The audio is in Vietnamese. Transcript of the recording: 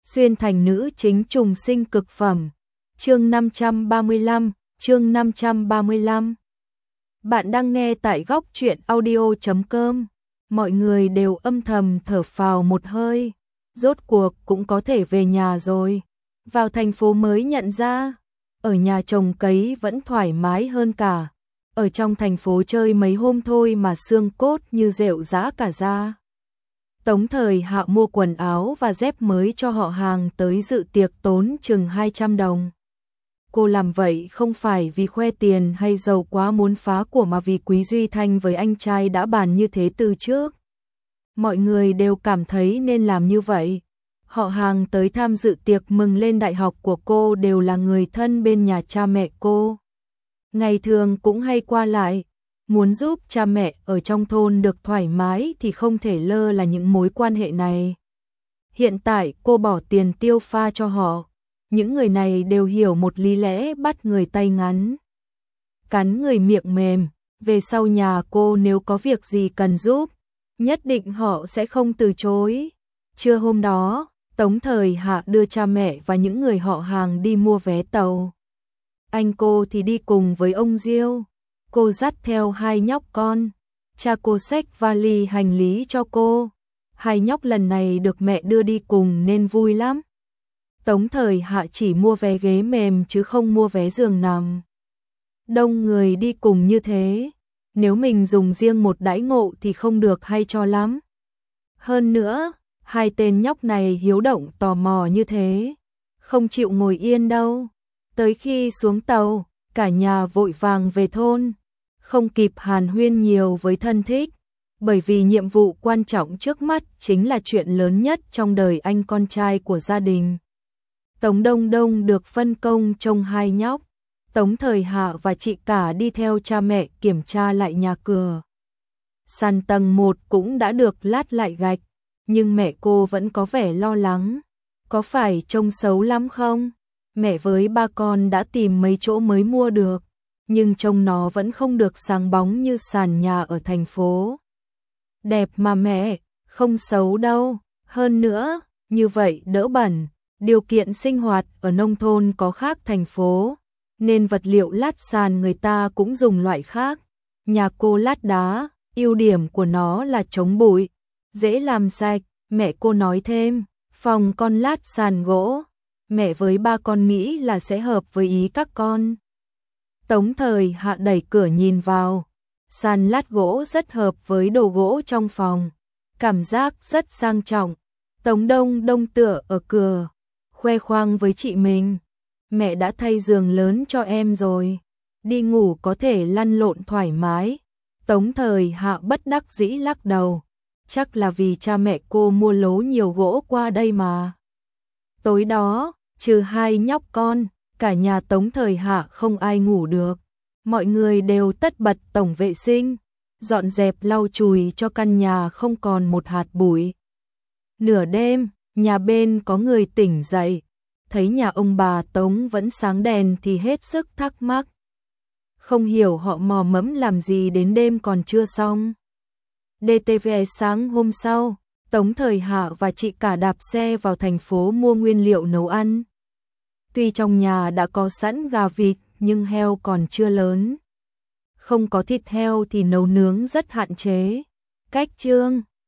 Xuyên thành nữ chính trùng sinh cực phẩm. Chương 535, chương 535. Bạn đang nghe tại góc truyện audio.com. Mọi người đều âm thầm thở phào một hơi, rốt cuộc cũng có thể về nhà rồi. Vào thành phố mới nhận ra, ở nhà trồng cấy vẫn thoải mái hơn cả. Ở trong thành phố chơi mấy hôm thôi mà xương cốt như rệu rã cả da. Tống Thời Hạ mua quần áo và dép mới cho họ hàng tới dự tiệc tốn chừng 200 đồng. Cô làm vậy không phải vì khoe tiền hay giàu quá muốn phá của mà vì Quý Duy Thanh với anh trai đã bàn như thế từ trước. Mọi người đều cảm thấy nên làm như vậy. Họ hàng tới tham dự tiệc mừng lên đại học của cô đều là người thân bên nhà cha mẹ cô. Ngày thường cũng hay qua lại. Muốn giúp cha mẹ ở trong thôn được thoải mái thì không thể lơ là những mối quan hệ này. Hiện tại cô bỏ tiền tiêu pha cho họ. Những người này đều hiểu một lý lẽ bắt người tay ngắn, cắn người miệng mềm. Về sau nhà cô nếu có việc gì cần giúp, nhất định họ sẽ không từ chối. Trưa hôm đó, Tống Thời Hạ đưa cha mẹ và những người họ hàng đi mua vé tàu. Anh cô thì đi cùng với ông Diêu. Cô dắt theo hai nhóc con. Cha cô xách vali hành lý cho cô. Hai nhóc lần này được mẹ đưa đi cùng nên vui lắm. Tống Thời Hạ chỉ mua vé ghế mềm chứ không mua vé giường nằm. Đông người đi cùng như thế, nếu mình dùng riêng một đãi ngộ thì không được hay cho lắm. Hơn nữa, hai tên nhóc này hiếu động tò mò như thế, không chịu ngồi yên đâu. Tới khi xuống tàu, cả nhà vội vàng về thôn, không kịp hàn huyên nhiều với thân thích, bởi vì nhiệm vụ quan trọng trước mắt chính là chuyện lớn nhất trong đời anh con trai của gia đình. Tống Đông Đông được phân công trông hai nhóc, Tống Thời Hạ và chị cả đi theo cha mẹ kiểm tra lại nhà cửa. Sàn tầng 1 cũng đã được lát lại gạch, nhưng mẹ cô vẫn có vẻ lo lắng. Có phải trông xấu lắm không? Mẹ với ba con đã tìm mấy chỗ mới mua được, nhưng trông nó vẫn không được sáng bóng như sàn nhà ở thành phố. Đẹp mà mẹ, không xấu đâu. Hơn nữa, như vậy đỡ bẩn. Điều kiện sinh hoạt ở nông thôn có khác thành phố, nên vật liệu lát sàn người ta cũng dùng loại khác. Nhà cô lát đá, ưu điểm của nó là chống bụi, dễ làm sạch. Mẹ cô nói thêm, phòng con lát sàn gỗ. Mẹ với ba con nghĩ là sẽ hợp với ý các con. Tống Thời Hạ đẩy cửa nhìn vào. Sàn lát gỗ rất hợp với đồ gỗ trong phòng, cảm giác rất sang trọng. Tống Đông Đông tựa ở cửa, khoe khoang với chị mình. Mẹ đã thay giường lớn cho em rồi, đi ngủ có thể lăn lộn thoải mái. Tống Thời Hạ bất đắc dĩ lắc đầu, chắc là vì cha mẹ cô mua lố nhiều gỗ qua đây mà. Tối đó, trừ hai nhóc con, cả nhà Tống Thời Hạ không ai ngủ được. Mọi người đều tất bật tổng vệ sinh, dọn dẹp lau chùi cho căn nhà không còn một hạt bụi. Nửa đêm, nhà bên có người tỉnh dậy, thấy nhà ông bà Tống vẫn sáng đèn thì hết sức thắc mắc. Không hiểu họ mò mẫm làm gì đến đêm còn chưa xong. DTV sáng hôm sau, Tống Thời Hạ và chị cả đạp xe vào thành phố mua nguyên liệu nấu ăn. Tuy trong nhà đã có sẵn gà vịt, nhưng heo còn chưa lớn. Không có thịt heo thì nấu nướng rất hạn chế. Cách chương,